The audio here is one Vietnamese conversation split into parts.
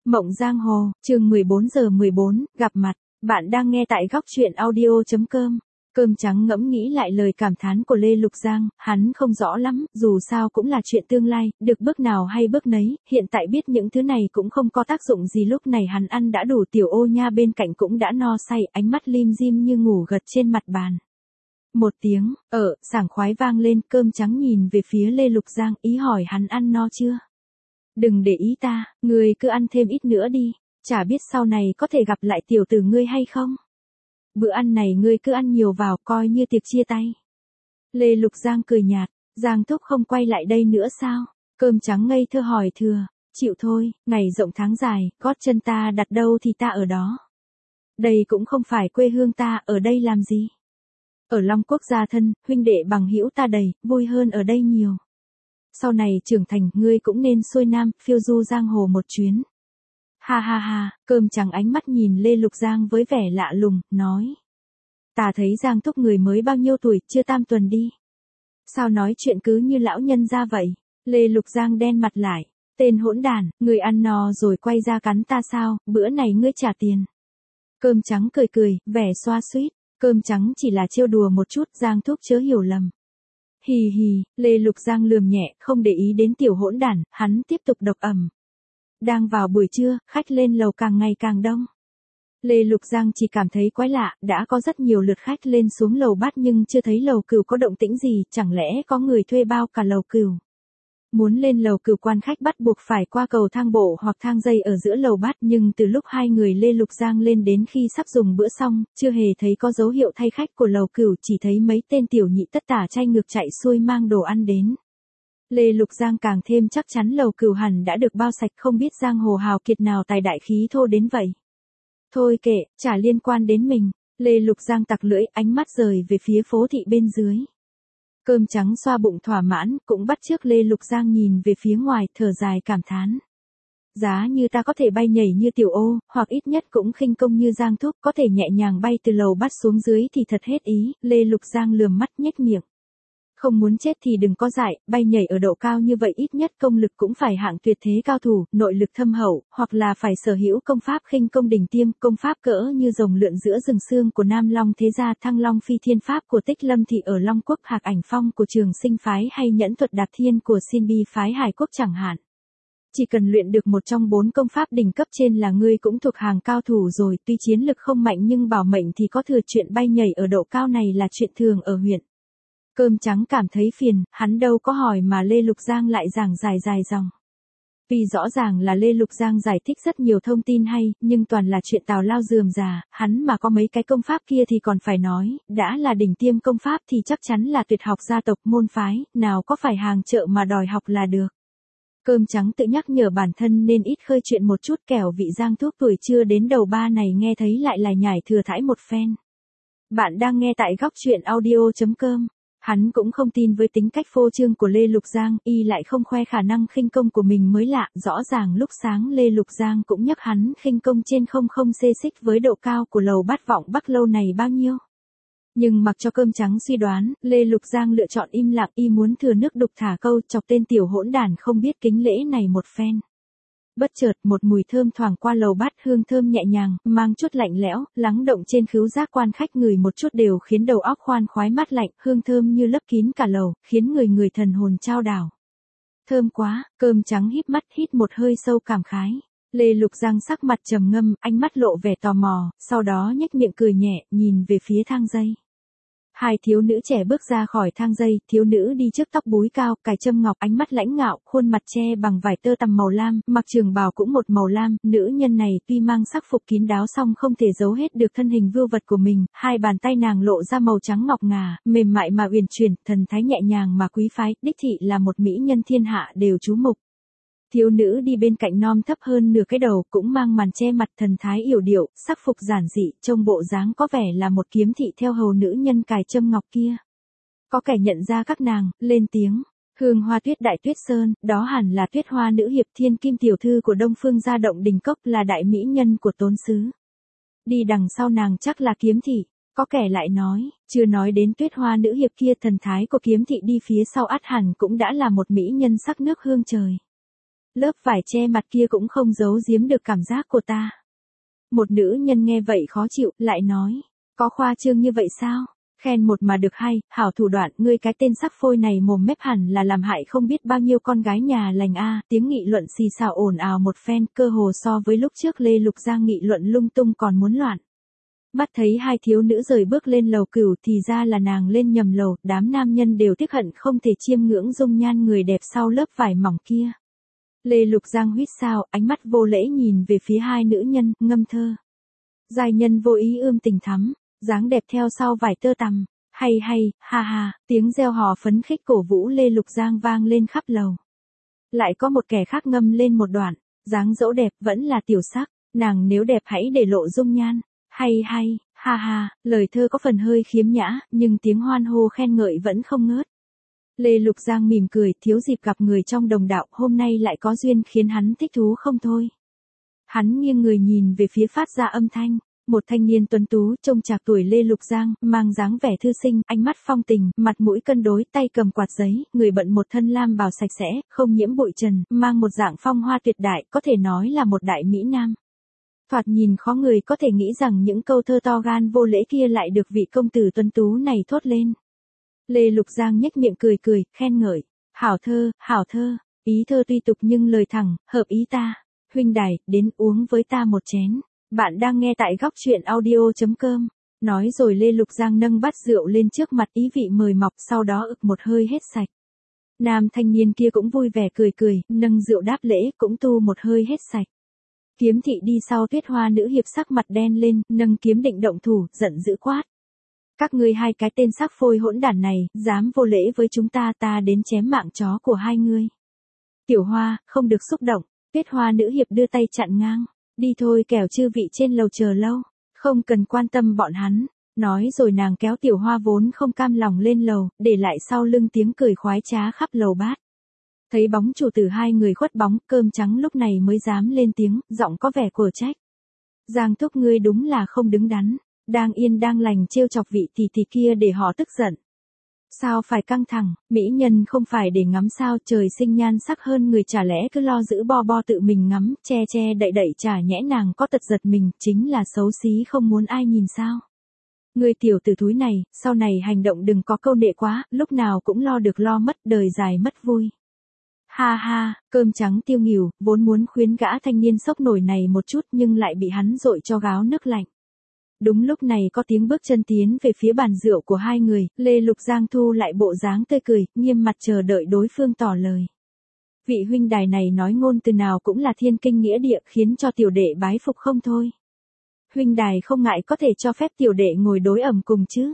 Mộng Giang Hồ, chương 14:14, gặp mặt, bạn đang nghe tại góc truyện audio.com. Cơm trắng ngẫm nghĩ lại lời cảm thán của Lê Lục Giang, hắn không rõ lắm, dù sao cũng là chuyện tương lai, được bước nào hay bước nấy, hiện tại biết những thứ này cũng không có tác dụng gì, lúc này hắn ăn đã đủ, Tiểu Ô Nha bên cạnh cũng đã no say, ánh mắt lim dim như ngủ gật trên mặt bàn. Một tiếng, sảng khoái vang lên, cơm trắng nhìn về phía Lê Lục Giang, ý hỏi hắn ăn no chưa? Đừng để ý ta, ngươi cứ ăn thêm ít nữa đi, chả biết sau này có thể gặp lại tiểu tử ngươi hay không. Bữa ăn này ngươi cứ ăn nhiều vào, coi như tiệc chia tay. Lê Lục Giang cười nhạt, Giang thúc không quay lại đây nữa sao? Cơm trắng ngây thơ hỏi thừa, chịu thôi, ngày rộng tháng dài, gót chân ta đặt đâu thì ta ở đó. Đây cũng không phải quê hương ta, ở đây làm gì? Ở Long Quốc gia thân, huynh đệ bằng hữu ta đầy, vui hơn ở đây nhiều. Sau này trưởng thành, ngươi cũng nên xuôi nam, phiêu du giang hồ một chuyến. Ha ha ha, cơm trắng ánh mắt nhìn Lê Lục Giang với vẻ lạ lùng, nói. Ta thấy Giang thúc người mới bao nhiêu tuổi, chưa tam tuần đi. Sao nói chuyện cứ như lão nhân ra vậy? Lê Lục Giang đen mặt lại, tên hỗn đản, người ăn no rồi quay ra cắn ta sao, bữa này ngươi trả tiền. Cơm trắng cười cười, vẻ xoa xuýt, cơm trắng chỉ là trêu đùa một chút, Giang thúc chớ hiểu lầm. Hì hì, Lê Lục Giang lườm nhẹ, không để ý đến tiểu hỗn đản, hắn tiếp tục độc ẩm. Đang vào buổi trưa, khách lên lầu càng ngày càng đông. Lê Lục Giang chỉ cảm thấy quái lạ, đã có rất nhiều lượt khách lên xuống lầu bát nhưng chưa thấy lầu cửu có động tĩnh gì, chẳng lẽ có người thuê bao cả lầu cửu. Muốn lên lầu cửu quan khách bắt buộc phải qua cầu thang bộ hoặc thang dây ở giữa lầu bát, nhưng từ lúc hai người Lê Lục Giang lên đến khi sắp dùng bữa xong, chưa hề thấy có dấu hiệu thay khách của lầu cửu, chỉ thấy mấy tên tiểu nhị tất tả chay ngược chạy xuôi mang đồ ăn đến. Lê Lục Giang càng thêm chắc chắn lầu cửu hẳn đã được bao sạch, không biết giang hồ hào kiệt nào tài đại khí thô đến vậy. Thôi kệ, chả liên quan đến mình. Lê Lục Giang tặc lưỡi, ánh mắt rời về phía phố thị bên dưới. Cơm trắng xoa bụng thỏa mãn, cũng bắt chước Lê Lục Giang nhìn về phía ngoài, thở dài cảm thán. Giá như ta có thể bay nhảy như Tiểu Ô, hoặc ít nhất cũng khinh công như Giang thúc, có thể nhẹ nhàng bay từ lầu bát xuống dưới thì thật hết ý. Lê Lục Giang lườm mắt nhếch miệng. Không muốn chết thì đừng có dại, bay nhảy ở độ cao như vậy ít nhất công lực cũng phải hạng tuyệt thế cao thủ, nội lực thâm hậu, hoặc là phải sở hữu công pháp khinh công đỉnh tiêm, công pháp cỡ như rồng lượn giữa rừng xương của Nam Long thế gia, Thăng Long phi thiên pháp của Tích Lâm thị ở Long Quốc, Hạc Ảnh Phong của Trường Sinh phái hay nhẫn thuật Đạp Thiên của Xin Bi phái Hải Quốc chẳng hạn. Chỉ cần luyện được một trong 4 công pháp đỉnh cấp trên là ngươi cũng thuộc hàng cao thủ rồi, tuy chiến lực không mạnh nhưng bảo mệnh thì có thừa, chuyện bay nhảy ở độ cao này là chuyện thường ở huyện. Cơm trắng cảm thấy phiền, hắn đâu có hỏi mà Lê Lục Giang lại giảng dài dòng. Vì rõ ràng là Lê Lục Giang giải thích rất nhiều thông tin hay, nhưng toàn là chuyện tào lao rườm rà, hắn mà có mấy cái công pháp kia thì còn phải nói, đã là đỉnh tiêm công pháp thì chắc chắn là tuyệt học gia tộc môn phái, nào có phải hàng chợ mà đòi học là được. Cơm trắng tự nhắc nhở bản thân nên ít khơi chuyện một chút, kẻo vị Giang thuốc tuổi chưa đến đầu ba này nghe thấy lại là nhải thừa thãi một phen. Bạn đang nghe tại góc truyện audio.com. Hắn cũng không tin với tính cách phô trương của Lê Lục Giang, y lại không khoe khả năng khinh công của mình mới lạ, rõ ràng lúc sáng Lê Lục Giang cũng nhắc hắn khinh công trên không xê xích với độ cao của lầu bát vọng Bắc lâu này bao nhiêu. Nhưng mặc cho cơm trắng suy đoán, Lê Lục Giang lựa chọn im lặng, y muốn thừa nước đục thả câu, chọc tên tiểu hỗn đản không biết kính lễ này một phen. Bất chợt, một mùi thơm thoảng qua lầu bát, hương thơm nhẹ nhàng, mang chút lạnh lẽo, lắng động trên khứu giác quan khách, người một chút đều khiến đầu óc khoan khoái mát lạnh, hương thơm như lấp kín cả lầu, khiến người thần hồn chao đảo. Thơm quá, cơm trắng híp mắt hít một hơi sâu cảm khái. Lê Lục Giang sắc mặt trầm ngâm, ánh mắt lộ vẻ tò mò, sau đó nhếch miệng cười nhẹ, nhìn về phía thang dây. Hai thiếu nữ trẻ bước ra khỏi thang dây, thiếu nữ đi trước tóc búi cao, cài châm ngọc, ánh mắt lãnh ngạo, khuôn mặt che bằng vải tơ tằm màu lam, mặc trường bào cũng một màu lam, nữ nhân này tuy mang sắc phục kín đáo song không thể giấu hết được thân hình vưu vật của mình, hai bàn tay nàng lộ ra màu trắng ngọc ngà, mềm mại mà uyển chuyển, thần thái nhẹ nhàng mà quý phái, đích thị là một mỹ nhân thiên hạ đều chú mục. Thiếu nữ đi bên cạnh non thấp hơn nửa cái đầu, cũng mang màn che mặt, thần thái yểu điệu, sắc phục giản dị, trông bộ dáng có vẻ là một kiếm thị theo hầu nữ nhân cài châm ngọc kia. Có kẻ nhận ra các nàng, lên tiếng, Hương Hoa Tuyết Đại Tuyết Sơn, đó hẳn là Tuyết Hoa nữ hiệp thiên kim tiểu thư của Đông Phương gia Động Đình Cốc, là đại mỹ nhân của Tốn Sứ. Đi đằng sau nàng chắc là kiếm thị. Có kẻ lại nói, chưa nói đến Tuyết Hoa nữ hiệp kia, thần thái của kiếm thị đi phía sau ắt hẳn cũng đã là một mỹ nhân sắc nước hương trời. lớp vải che mặt kia cũng không giấu giếm được cảm giác của ta. Một nữ nhân nghe vậy khó chịu, lại nói, có khoa trương như vậy sao? Khen một mà được hai, hảo thủ đoạn, ngươi cái tên sắc phôi này mồm mép hẳn là làm hại không biết bao nhiêu con gái nhà lành a. Tiếng nghị luận xì xào ồn ào một phen, cơ hồ so với lúc trước Lê Lục Giang nghị luận lung tung còn muốn loạn. Mắt thấy hai thiếu nữ rời bước lên lầu cửu thì ra là nàng lên nhầm lầu, đám nam nhân đều tiếc hận không thể chiêm ngưỡng dung nhan người đẹp sau lớp vải mỏng kia. Lê Lục Giang huýt sáo, ánh mắt vô lễ nhìn về phía hai nữ nhân, ngâm thơ. Giai nhân vô ý ươm tình thắm, dáng đẹp theo sau vải tơ tằm, hay hay, ha ha, tiếng reo hò phấn khích cổ vũ Lê Lục Giang vang lên khắp lầu. Lại có một kẻ khác ngâm lên một đoạn, dáng dẫu đẹp vẫn là tiểu sắc, nàng nếu đẹp hãy để lộ dung nhan, hay hay, ha ha, lời thơ có phần hơi khiếm nhã, nhưng tiếng hoan hô khen ngợi vẫn không ngớt. Lê Lục Giang mỉm cười, thiếu dịp gặp người trong đồng đạo, hôm nay lại có duyên khiến hắn thích thú không thôi. Hắn nghiêng người nhìn về phía phát ra âm thanh. Một thanh niên tuấn tú, trông trạc tuổi Lê Lục Giang, mang dáng vẻ thư sinh, ánh mắt phong tình, mặt mũi cân đối, tay cầm quạt giấy, người bận một thân lam bào sạch sẽ, không nhiễm bụi trần, mang một dạng phong hoa tuyệt đại, có thể nói là một đại mỹ nam. Thoạt nhìn khó người có thể nghĩ rằng những câu thơ to gan vô lễ kia lại được vị công tử tuấn tú này thốt lên. Lê Lục Giang nhếch miệng cười cười, khen ngợi, hảo thơ, ý thơ tuy tục nhưng lời thẳng, hợp ý ta. Huynh đài, đến uống với ta một chén. Bạn đang nghe tại góc truyện audio.com. Nói rồi Lê Lục Giang nâng bát rượu lên trước mặt ý vị mời mọc, sau đó ực một hơi hết sạch. Nam thanh niên kia cũng vui vẻ cười cười, nâng rượu đáp lễ, cũng tu một hơi hết sạch. Kiếm thị đi sau Tuyết Hoa nữ hiệp sắc mặt đen lên, nâng kiếm định động thủ, giận dữ quát. Các ngươi hai cái tên sắc phôi hỗn đản này, dám vô lễ với chúng ta, ta đến chém mạng chó của hai ngươi. Tiểu Hoa, không được xúc động, Tuyết Hoa nữ hiệp đưa tay chặn ngang. Đi thôi, kẻo chư vị trên lầu chờ lâu, không cần quan tâm bọn hắn. Nói rồi nàng kéo Tiểu Hoa vốn không cam lòng lên lầu, để lại sau lưng tiếng cười khoái trá khắp lầu bát. Thấy bóng chủ tử hai người khuất bóng, Cơm Trắng lúc này mới dám lên tiếng, giọng có vẻ của trách. Giang thúc ngươi đúng là không đứng đắn, đang yên đang lành trêu chọc vị tỷ tỷ kia để họ tức giận. Sao phải căng thẳng, mỹ nhân không phải để ngắm sao, trời sinh nhan sắc hơn người, chả lẽ cứ lo giữ bo bo tự mình ngắm, che đậy chả nhẽ nàng có tật giật mình, chính là xấu xí không muốn ai nhìn sao. Người tiểu tử thúi này, sau này hành động đừng có câu nệ quá, lúc nào cũng lo được lo mất, đời dài mất vui. Ha ha, Cơm Trắng tiêu nghỉu, vốn muốn khuyến gã thanh niên sốc nổi này một chút nhưng lại bị hắn dội cho gáo nước lạnh. Đúng lúc này có tiếng bước chân tiến về phía bàn rượu của hai người, Lê Lục Giang thu lại bộ dáng tươi cười, nghiêm mặt chờ đợi đối phương tỏ lời. Vị huynh đài này nói ngôn từ nào cũng là thiên kinh nghĩa địa, khiến cho tiểu đệ bái phục không thôi. Huynh đài không ngại có thể cho phép tiểu đệ ngồi đối ẩm cùng chứ.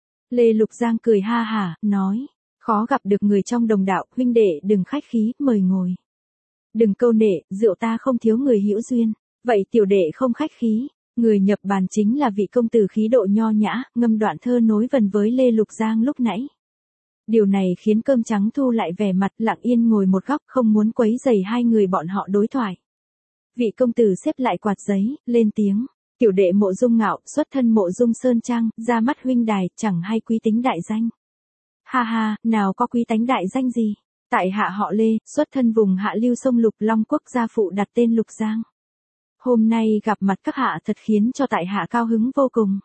Lê Lục Giang cười ha hả, nói, khó gặp được người trong đồng đạo, huynh đệ đừng khách khí, mời ngồi. Đừng câu nệ, rượu ta không thiếu người hữu duyên, vậy tiểu đệ không khách khí. Người nhập bàn chính là vị công tử khí độ nho nhã, ngâm đoạn thơ nối vần với Lê Lục Giang lúc nãy. Điều này khiến Cơm Trắng thu lại vẻ mặt, lặng yên ngồi một góc, không muốn quấy rầy hai người bọn họ đối thoại. Vị công tử xếp lại quạt giấy, lên tiếng, tiểu đệ Mộ Dung Ngạo, xuất thân Mộ Dung Sơn Trang, ra mắt huynh đài, chẳng hay quý tính đại danh. Ha ha, nào có quý tánh đại danh gì, tại hạ họ Lê, xuất thân vùng hạ lưu sông Lục, Long Quốc, gia phụ đặt tên Lục Giang. Hôm nay gặp mặt các hạ thật khiến cho tại hạ cao hứng vô cùng.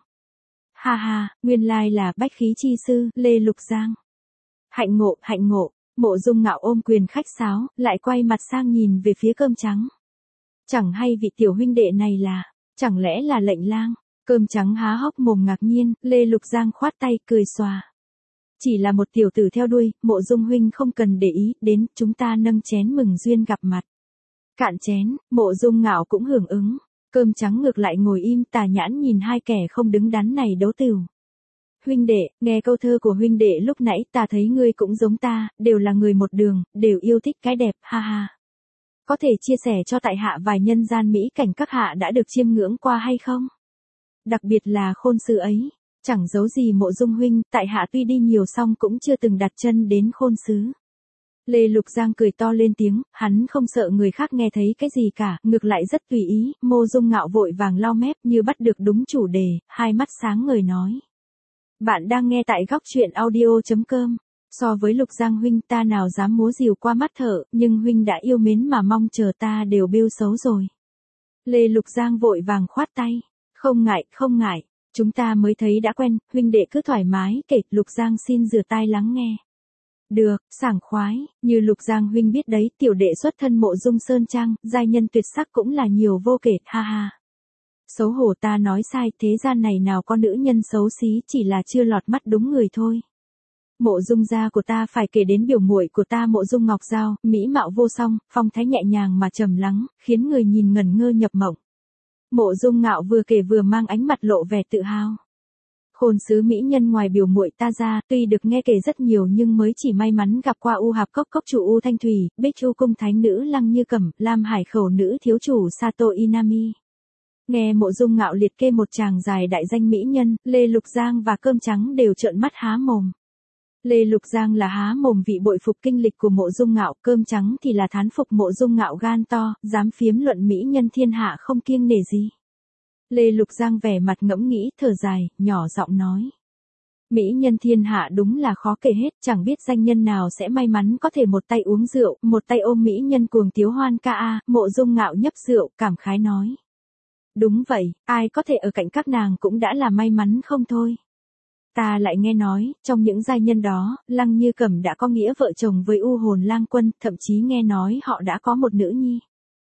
Ha ha, nguyên lai là bách khí chi sư, Lê Lục Giang. Hạnh ngộ, Mộ Dung Ngạo ôm quyền khách sáo, lại quay mặt sang nhìn về phía Cơm Trắng. Chẳng hay vị tiểu huynh đệ này là, chẳng lẽ là Lệnh Lang? Cơm Trắng há hốc mồm ngạc nhiên, Lê Lục Giang khoát tay, cười xòa. Chỉ là một tiểu tử theo đuôi, Mộ Dung huynh không cần để ý, đến, chúng ta nâng chén mừng duyên gặp mặt. Cạn chén, Mộ Dung Ngạo cũng hưởng ứng. Cơm Trắng ngược lại ngồi im tà nhãn nhìn hai kẻ không đứng đắn này đấu tửu. Huynh đệ, nghe câu thơ của huynh đệ lúc nãy, ta thấy ngươi cũng giống ta, đều là người một đường, đều yêu thích cái đẹp, ha ha. Có thể chia sẻ cho tại hạ vài nhân gian mỹ cảnh các hạ đã được chiêm ngưỡng qua hay không? Đặc biệt là Khôn Xứ ấy, chẳng giấu gì Mộ Dung huynh, tại hạ tuy đi nhiều song cũng chưa từng đặt chân đến Khôn Xứ. Lê Lục Giang cười to lên tiếng, hắn không sợ người khác nghe thấy cái gì cả, ngược lại rất tùy ý. Mộ Dung Ngạo vội vàng lau mép như bắt được đúng chủ đề, hai mắt sáng ngời nói. Bạn đang nghe tại góc truyện audio.com. So với Lục Giang huynh ta nào dám múa rìu qua mắt thợ, nhưng huynh đã yêu mến mà mong chờ ta đều bêu xấu rồi. Lê Lục Giang vội vàng khoát tay. Không ngại, chúng ta mới thấy đã quen, huynh đệ cứ thoải mái kể, Lục Giang xin rửa tai lắng nghe. Được, sảng khoái, như Lục Giang huynh biết đấy, tiểu đệ xuất thân Mộ Dung Sơn Trang, giai nhân tuyệt sắc cũng là nhiều vô kể, ha ha. Xấu hổ ta nói sai, thế gian này nào có nữ nhân xấu xí, chỉ là chưa lọt mắt đúng người thôi. Mộ Dung gia của ta phải kể đến biểu muội của ta Mộ Dung Ngọc Giao, mỹ mạo vô song, phong thái nhẹ nhàng mà trầm lắng, khiến người nhìn ngẩn ngơ nhập mộng. Mộ Dung Ngạo vừa kể vừa mang ánh mặt lộ vẻ tự hào. Khôn sứ mỹ nhân ngoài biểu muội ta ra, tuy được nghe kể rất nhiều nhưng mới chỉ may mắn gặp qua U Hạp Cốc cốc chủ U Thanh Thủy, Bích Chu cung thánh nữ Lăng Như Cẩm, Lam Hải khẩu nữ thiếu chủ Sato Inami. Nghe Mộ Dung Ngạo liệt kê một tràng dài đại danh mỹ nhân, Lê Lục Giang và Cơm Trắng đều trợn mắt há mồm. Lê Lục Giang là há mồm vị bội phục kinh lịch của Mộ Dung Ngạo, Cơm Trắng thì là thán phục Mộ Dung Ngạo gan to, dám phiếm luận mỹ nhân thiên hạ không kiêng nể gì. Lê Lục Giang vẻ mặt ngẫm nghĩ, thở dài, nhỏ giọng nói. Mỹ nhân thiên hạ đúng là khó kể hết, chẳng biết danh nhân nào sẽ may mắn có thể một tay uống rượu, một tay ôm mỹ nhân cuồng tiếu hoan ca a. Mộ Dung Ngạo nhấp rượu, cảm khái nói. Đúng vậy, ai có thể ở cạnh các nàng cũng đã là may mắn không thôi. Ta lại nghe nói, trong những giai nhân đó, Lăng Như Cẩm đã có nghĩa vợ chồng với U Hồn Lang Quân, thậm chí nghe nói họ đã có một nữ nhi.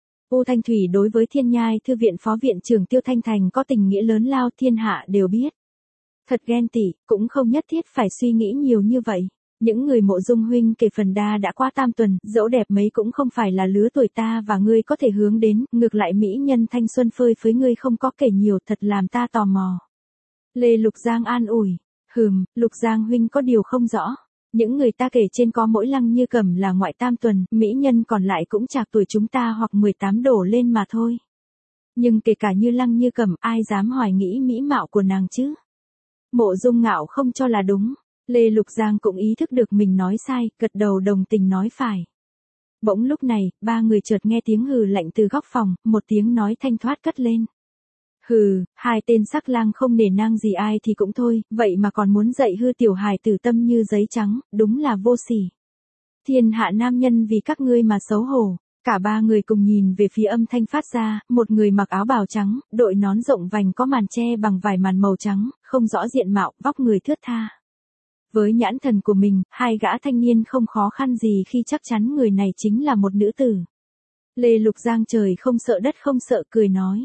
U Thanh Thủy đối với Thiên Nhai Thư viện phó viện trưởng Tiêu Thanh Thành có tình nghĩa lớn lao, thiên hạ đều biết. Thật ghen tị, cũng không nhất thiết phải suy nghĩ nhiều như vậy. Những người Mộ Dung huynh kể phần đa đã qua tam tuần, dẫu đẹp mấy cũng không phải là lứa tuổi ta và ngươi có thể hướng đến, ngược lại mỹ nhân thanh xuân phơi phới ngươi không có kể nhiều, thật làm ta tò mò. Lê Lục Giang an ủi. Lục Giang huynh có điều không rõ. Những người ta kể trên có mỗi Lăng Như Cẩm là ngoại tam tuần, mỹ nhân còn lại cũng chạc tuổi chúng ta hoặc 18 đổ lên mà thôi. Nhưng kể cả như Lăng Như Cẩm, ai dám hoài nghĩ mỹ mạo của nàng chứ? Mộ Dung Ngạo không cho là đúng. Lê Lục Giang cũng ý thức được mình nói sai, gật đầu đồng tình nói phải. Bỗng lúc này, ba người chợt nghe tiếng hừ lạnh từ góc phòng, một tiếng nói thanh thoát cất lên. Hừ, hai tên sắc lang không nể nang gì ai thì cũng thôi, vậy mà còn muốn dạy hư tiểu hài tử tâm như giấy trắng, đúng là vô sỉ. Thiên hạ nam nhân vì các ngươi mà xấu hổ. Cả ba người cùng nhìn về phía âm thanh phát ra, một người mặc áo bào trắng, đội nón rộng vành có màn che bằng vải màn màu trắng, không rõ diện mạo, vóc người thướt tha. Với nhãn thần của mình, hai gã thanh niên không khó khăn gì khi chắc chắn người này chính là một nữ tử. Lê Lục Giang trời không sợ đất không sợ, cười nói.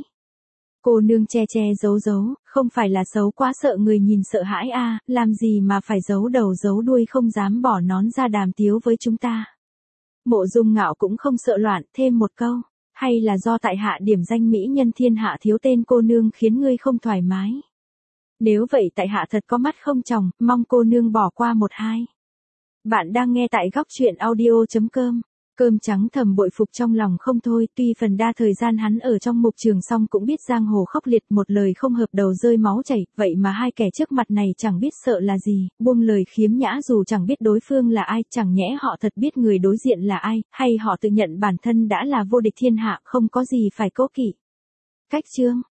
Cô nương che che giấu giấu, không phải là xấu quá sợ người nhìn sợ hãi a, làm gì mà phải giấu đầu giấu đuôi không dám bỏ nón ra đàm tiếu với chúng ta. Mộ Dung Ngạo cũng không sợ loạn, thêm một câu, hay là do tại hạ điểm danh mỹ nhân thiên hạ thiếu tên cô nương khiến ngươi không thoải mái. Nếu vậy tại hạ thật có mắt không tròng, mong cô nương bỏ qua một hai. Bạn đang nghe tại góc truyện audio.com. Cơm Trắng thầm bội phục trong lòng không thôi, tuy phần đa thời gian hắn ở trong mục trường song cũng biết giang hồ khốc liệt, một lời không hợp đầu rơi máu chảy, vậy mà hai kẻ trước mặt này chẳng biết sợ là gì, buông lời khiếm nhã dù chẳng biết đối phương là ai, chẳng nhẽ họ thật biết người đối diện là ai, hay họ tự nhận bản thân đã là vô địch thiên hạ, không có gì phải cố kỵ. Cách chương